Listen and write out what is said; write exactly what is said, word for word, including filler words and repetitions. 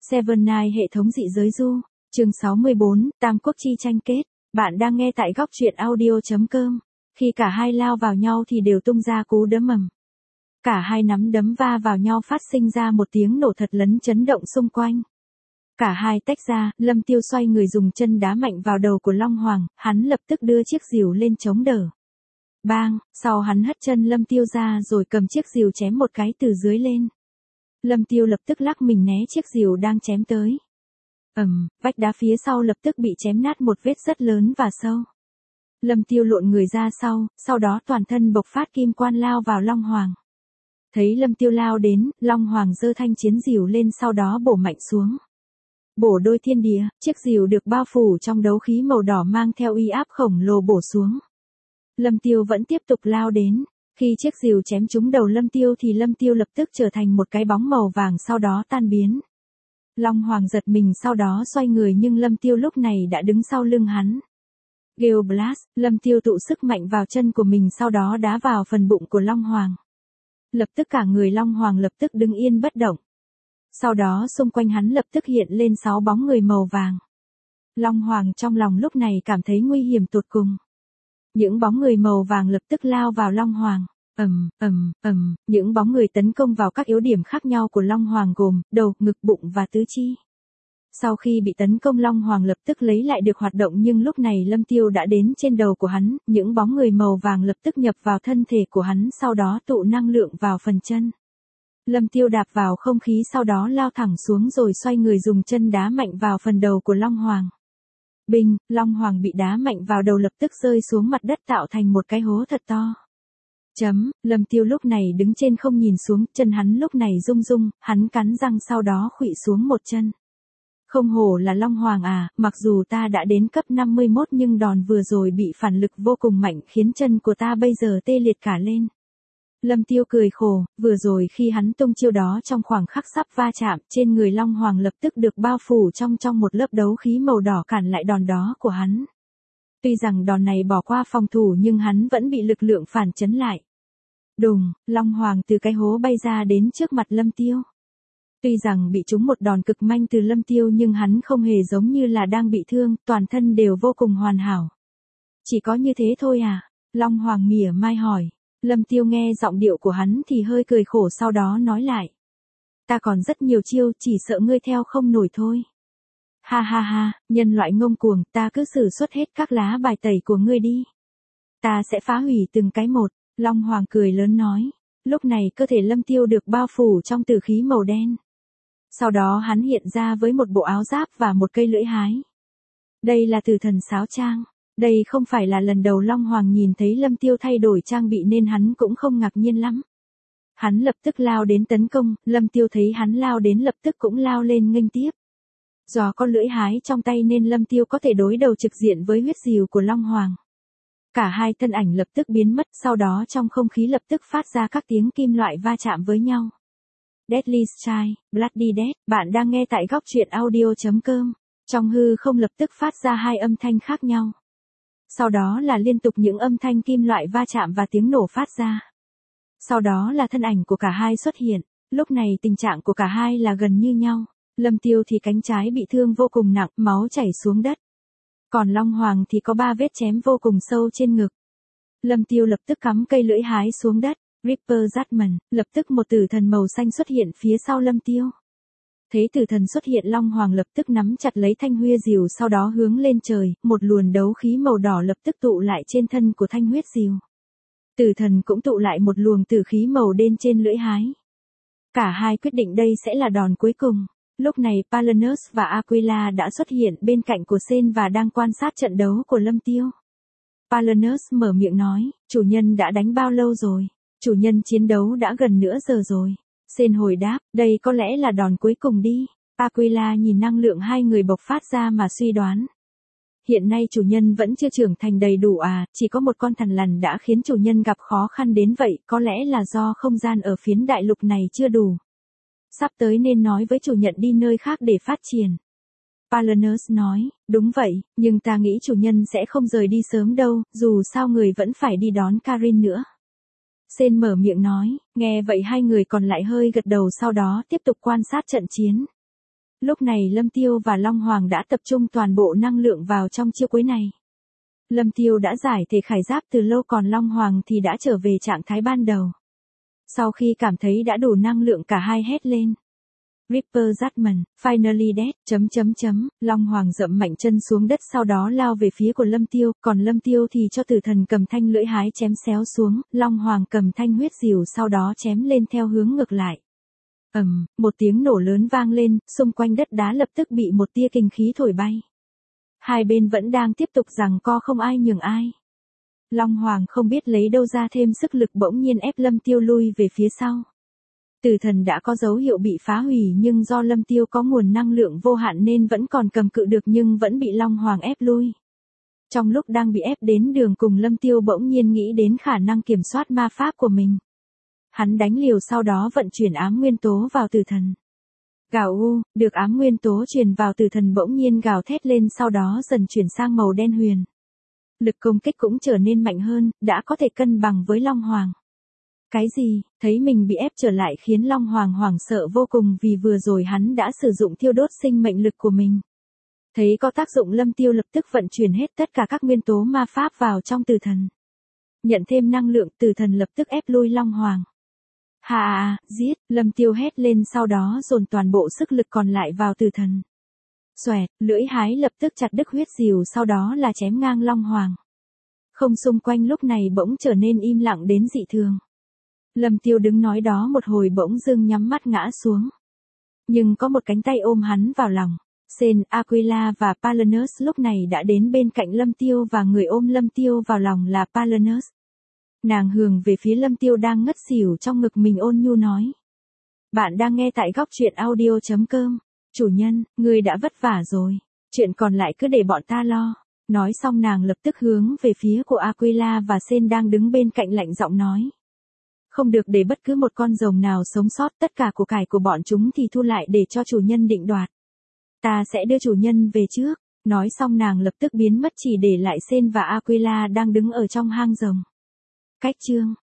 Seven Night hệ thống dị giới du, chương sáu mươi bốn, Tam Quốc chi tranh kết. Bạn đang nghe tại góc truyện audio chấm com. Khi cả hai lao vào nhau thì đều tung ra cú đấm ầm. Cả hai nắm đấm va vào nhau phát sinh ra một tiếng nổ thật lớn chấn động xung quanh. Cả hai tách ra, Lâm Tiêu xoay người dùng chân đá mạnh vào đầu của Long Hoàng, hắn lập tức đưa chiếc rìu lên chống đỡ. Bang, sau hắn hất chân Lâm Tiêu ra rồi cầm chiếc rìu chém một cái từ dưới lên. Lâm Tiêu lập tức lắc mình né chiếc rìu đang chém tới. Ầm, vách đá phía sau lập tức bị chém nát một vết rất lớn và sâu. Lâm Tiêu lộn người ra sau, sau đó toàn thân bộc phát kim quan lao vào Long Hoàng. Thấy Lâm Tiêu lao đến, Long Hoàng giơ thanh chiến rìu lên sau đó bổ mạnh xuống. Bổ đôi thiên địa, chiếc rìu được bao phủ trong đấu khí màu đỏ mang theo uy áp khổng lồ bổ xuống. Lâm Tiêu vẫn tiếp tục lao đến. Khi chiếc rìu chém trúng đầu Lâm Tiêu thì Lâm Tiêu lập tức trở thành một cái bóng màu vàng sau đó tan biến. Long Hoàng giật mình sau đó xoay người nhưng Lâm Tiêu lúc này đã đứng sau lưng hắn. Gale Blast, Lâm Tiêu tụ sức mạnh vào chân của mình sau đó đá vào phần bụng của Long Hoàng. Lập tức cả người Long Hoàng lập tức đứng yên bất động. Sau đó xung quanh hắn lập tức hiện lên sáu bóng người màu vàng. Long Hoàng trong lòng lúc này cảm thấy nguy hiểm tột cùng. Những bóng người màu vàng lập tức lao vào Long Hoàng. Ầm, ầm, ầm, những bóng người tấn công vào các yếu điểm khác nhau của Long Hoàng gồm đầu, ngực, bụng và tứ chi. Sau khi bị tấn công Long Hoàng lập tức lấy lại được hoạt động nhưng lúc này Lâm Tiêu đã đến trên đầu của hắn, những bóng người màu vàng lập tức nhập vào thân thể của hắn sau đó tụ năng lượng vào phần chân. Lâm Tiêu đạp vào không khí sau đó lao thẳng xuống rồi xoay người dùng chân đá mạnh vào phần đầu của Long Hoàng. Bình, Long Hoàng bị đá mạnh vào đầu lập tức rơi xuống mặt đất tạo thành một cái hố thật to. Chấm, Lâm Tiêu lúc này đứng trên không nhìn xuống, chân hắn lúc này rung rung, hắn cắn răng sau đó khuỵu xuống một chân. Không hổ là Long Hoàng à, mặc dù ta đã đến cấp năm mươi mốt nhưng đòn vừa rồi bị phản lực vô cùng mạnh khiến chân của ta bây giờ tê liệt cả lên. Lâm Tiêu cười khổ, vừa rồi khi hắn tung chiêu đó trong khoảng khắc sắp va chạm, trên người Long Hoàng lập tức được bao phủ trong trong một lớp đấu khí màu đỏ cản lại đòn đó của hắn. Tuy rằng đòn này bỏ qua phòng thủ nhưng hắn vẫn bị lực lượng phản chấn lại. Đùng, Long Hoàng từ cái hố bay ra đến trước mặt Lâm Tiêu. Tuy rằng bị trúng một đòn cực mạnh từ Lâm Tiêu nhưng hắn không hề giống như là đang bị thương, toàn thân đều vô cùng hoàn hảo. Chỉ có như thế thôi à? Long Hoàng mỉa mai hỏi. Lâm Tiêu nghe giọng điệu của hắn thì hơi cười khổ sau đó nói lại. Ta còn rất nhiều chiêu, chỉ sợ ngươi theo không nổi thôi. Ha ha ha, nhân loại ngông cuồng, ta cứ sử xuất hết các lá bài tẩy của ngươi đi. Ta sẽ phá hủy từng cái một, Long Hoàng cười lớn nói. Lúc này cơ thể Lâm Tiêu được bao phủ trong tử khí màu đen. Sau đó hắn hiện ra với một bộ áo giáp và một cây lưỡi hái. Đây là tử thần sáo trang. Đây không phải là lần đầu Long Hoàng nhìn thấy Lâm Tiêu thay đổi trang bị nên hắn cũng không ngạc nhiên lắm. Hắn lập tức lao đến tấn công, Lâm Tiêu thấy hắn lao đến lập tức cũng lao lên nghênh tiếp. Do có lưỡi hái trong tay nên Lâm Tiêu có thể đối đầu trực diện với huyết rìu của Long Hoàng. Cả hai thân ảnh lập tức biến mất, sau đó trong không khí lập tức phát ra các tiếng kim loại va chạm với nhau. Deadly Strike, Bloody Death, bạn đang nghe tại góc truyện audio chấm com. Trong hư không lập tức phát ra hai âm thanh khác nhau. Sau đó là liên tục những âm thanh kim loại va chạm và tiếng nổ phát ra. Sau đó là thân ảnh của cả hai xuất hiện. Lúc này tình trạng của cả hai là gần như nhau. Lâm Tiêu thì cánh trái bị thương vô cùng nặng, máu chảy xuống đất. Còn Long Hoàng thì có ba vết chém vô cùng sâu trên ngực. Lâm Tiêu lập tức cắm cây lưỡi hái xuống đất. Reaper Judgment, lập tức một tử thần màu xanh xuất hiện phía sau Lâm Tiêu. Thấy tử thần xuất hiện Long Hoàng lập tức nắm chặt lấy thanh huyết rìu sau đó hướng lên trời, một luồng đấu khí màu đỏ lập tức tụ lại trên thân của thanh huyết rìu. Tử thần cũng tụ lại một luồng tử khí màu đen trên lưỡi hái. Cả hai quyết định đây sẽ là đòn cuối cùng. Lúc này Palinus và Aquila đã xuất hiện bên cạnh của Sen và đang quan sát trận đấu của Lâm Tiêu. Palinus mở miệng nói, chủ nhân đã đánh bao lâu rồi? Chủ nhân chiến đấu đã gần nửa giờ rồi. Sen hồi đáp, đây có lẽ là đòn cuối cùng đi. Aquila nhìn năng lượng hai người bộc phát ra mà suy đoán. Hiện nay chủ nhân vẫn chưa trưởng thành đầy đủ à, chỉ có một con thằn lằn đã khiến chủ nhân gặp khó khăn đến vậy, có lẽ là do không gian ở phiến đại lục này chưa đủ. Sắp tới nên nói với chủ nhận đi nơi khác để phát triển. Palinus nói, đúng vậy, nhưng ta nghĩ chủ nhân sẽ không rời đi sớm đâu, dù sao người vẫn phải đi đón Karin nữa. Sen mở miệng nói, nghe vậy hai người còn lại hơi gật đầu sau đó tiếp tục quan sát trận chiến. Lúc này Lâm Tiêu và Long Hoàng đã tập trung toàn bộ năng lượng vào trong chiêu cuối này. Lâm Tiêu đã giải thể khải giáp từ lâu, còn Long Hoàng thì đã trở về trạng thái ban đầu. Sau khi cảm thấy đã đủ năng lượng, cả hai hét lên. Reaper Judgment, finally dead, chấm chấm chấm, Long Hoàng dậm mạnh chân xuống đất, sau đó lao về phía của Lâm Tiêu, còn Lâm Tiêu thì cho tử thần cầm thanh lưỡi hái chém xéo xuống, Long Hoàng cầm thanh huyết diều sau đó chém lên theo hướng ngược lại. Ầm, um, một tiếng nổ lớn vang lên, xung quanh đất đá lập tức bị một tia kinh khí thổi bay. Hai bên vẫn đang tiếp tục giằng co, không ai nhường ai. Long Hoàng không biết lấy đâu ra thêm sức lực, bỗng nhiên ép Lâm Tiêu lui về phía sau. Tử thần đã có dấu hiệu bị phá hủy, nhưng do Lâm Tiêu có nguồn năng lượng vô hạn nên vẫn còn cầm cự được, nhưng vẫn bị Long Hoàng ép lui. Trong lúc đang bị ép đến đường cùng, Lâm Tiêu bỗng nhiên nghĩ đến khả năng kiểm soát ma pháp của mình. Hắn đánh liều, sau đó vận chuyển ám nguyên tố vào tử thần. Gào u, được ám nguyên tố truyền vào, tử thần bỗng nhiên gào thét lên, sau đó dần chuyển sang màu đen huyền. Lực công kích cũng trở nên mạnh hơn, đã có thể cân bằng với Long Hoàng. Cái gì, thấy mình bị ép trở lại khiến Long Hoàng hoảng sợ vô cùng, vì vừa rồi hắn đã sử dụng thiêu đốt sinh mệnh lực của mình. Thấy có tác dụng, Lâm Tiêu lập tức vận chuyển hết tất cả các nguyên tố ma pháp vào trong tử thần. Nhận thêm năng lượng, tử thần lập tức ép lui Long Hoàng. Hà à, giết, Lâm Tiêu hét lên, sau đó dồn toàn bộ sức lực còn lại vào tử thần. Xoẹt, lưỡi hái lập tức chặt đứt huyết diều, sau đó là chém ngang Long Hoàng. Không, xung quanh lúc này bỗng trở nên im lặng đến dị thường. Lâm Tiêu đứng nói đó một hồi, bỗng dưng nhắm mắt ngã xuống. Nhưng có một cánh tay ôm hắn vào lòng. Sen, Aquila và Palinus lúc này đã đến bên cạnh Lâm Tiêu, và người ôm Lâm Tiêu vào lòng là Palinus. Nàng hướng về phía Lâm Tiêu đang ngất xỉu trong ngực mình, ôn nhu nói. Bạn đang nghe tại góc truyện audio chấm com. Chủ nhân, người đã vất vả rồi. Chuyện còn lại cứ để bọn ta lo. Nói xong nàng lập tức hướng về phía của Aquila và Sen đang đứng bên cạnh, lạnh giọng nói. Không được để bất cứ một con rồng nào sống sót, tất cả của cải của bọn chúng thì thu lại để cho chủ nhân định đoạt. Ta sẽ đưa chủ nhân về trước. Nói xong nàng lập tức biến mất, chỉ để lại Sen và Aquila đang đứng ở trong hang rồng. Cách chương